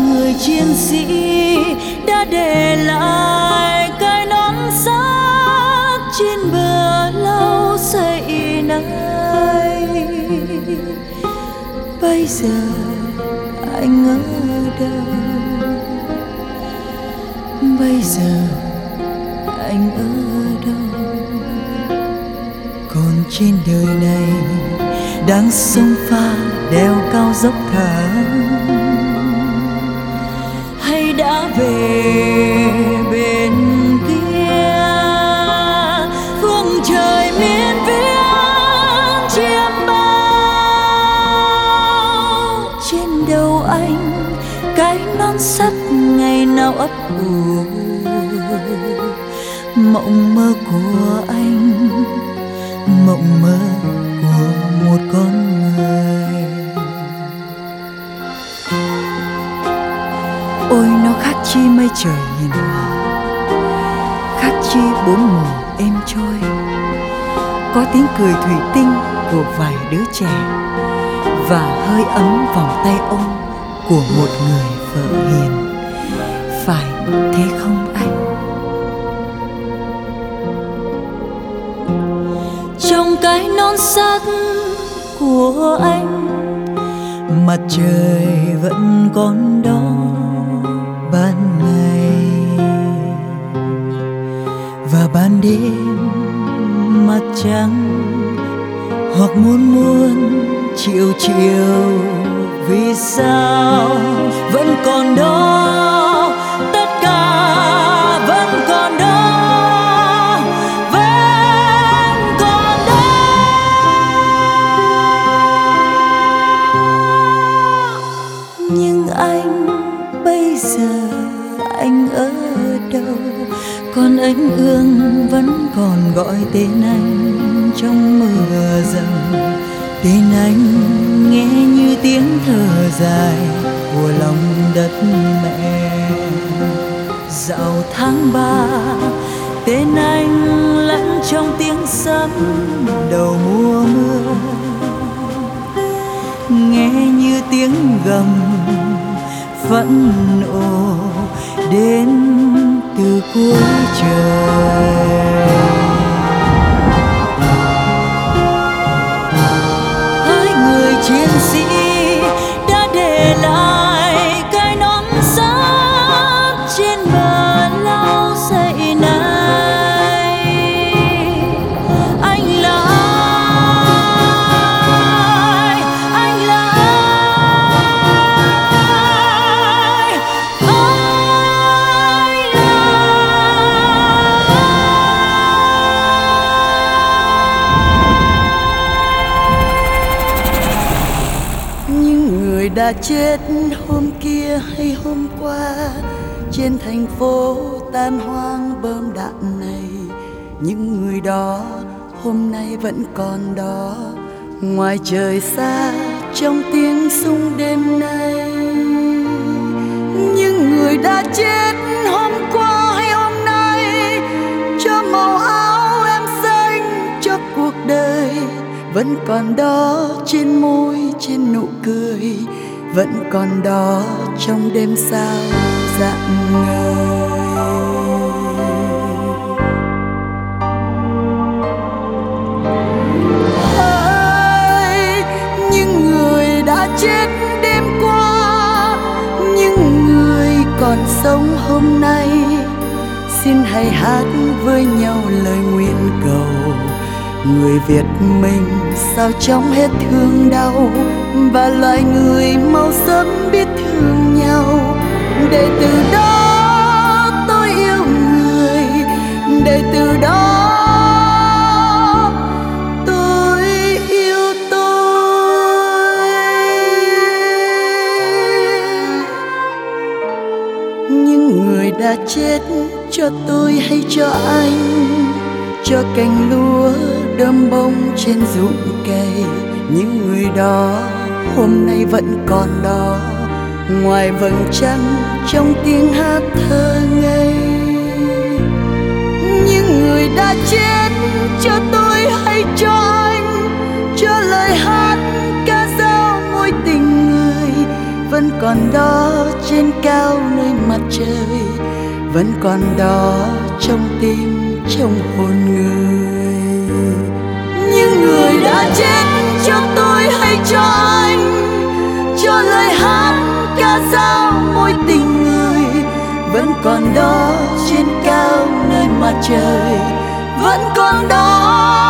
người chiến sĩ đã để lại cái nón sắt trên bờ lau sậy này. Bây giờ anh ở đâu? Bây giờ anh ở đâu? Còn trên đời này đang sông pha đèo cao dốc thẳng, hay đã về bên kia phương trời miên viễn chiêm bao? Trên đầu anh cái nón sắt ngày nào ấp ủ, mộng mơ của anh, mộng mơ của một con người. Ôi nó khác chi mây trời hiền hòa, khác chi bốn mùa êm trôi, có tiếng cười thủy tinh của vài đứa trẻ và hơi ấm vòng tay ôm của một người vợ hiền. Phải thế không anh? Trong cái nón sắt của anh, mặt trời vẫn còn đó ban ngày, và ban đêm mặt trăng hoặc muôn triệu triệu vì sao vẫn còn đó, tất cả vẫn còn đó, vẫn còn đó. Nhưng anh bây giờ anh ở đâu? Còn ánh ương vẫn còn gọi tên anh trong mưa dầm. Tên anh nghe như tiếng thở dài của lòng đất mẹ. Dạo tháng 3 tên anh lẫn trong tiếng sấm đầu mùa mưa, nghe như tiếng gầm phẫn nộ đến từ cuối trời. Hỡi người chiến sĩ đã để lại cái nón sắt trên bờ lau sậy này, anh là ai? Anh là ai? Anh là những người đã chết hôm kia hay hôm qua trên thành phố tan hoang bom đạn này. Những người đó hôm nay vẫn còn đó ngoài trời xa trong tiếng súng đêm nay. Những người đã chết hôm qua hay hôm nay cho màu áo em xanh, cho cuộc đời vẫn còn đó trên môi, trên nụ cười, vẫn còn đó trong đêm sao rạng ngời. Hỡi những người đã chết đêm qua, những người còn sống hôm nay, xin hãy hát với nhau lời nguyện cầu. Người Việt mình sao trong hết thương đau, và loài người mau sớm biết thương nhau. Để từ đó tôi yêu người, để từ đó tôi yêu tôi. Những người đã chết cho tôi hay cho anh, cho cành lúa đơm bông trên ruộng cây. Những người đó hôm nay vẫn còn đó ngoài vầng trăng trong tiếng hát thơ ngây. Những người đã chết cho tôi hay cho anh, cho lời hát ca dao mối tình người, vẫn còn còn đó trên cao nơi mặt trời, vẫn còn đó trong tim trong hồn người. Những người đã chết cho tôi hay cho anh, cho lời hát ca dao mối tình người, vẫn còn đó trên cao nơi mặt trời, vẫn còn đó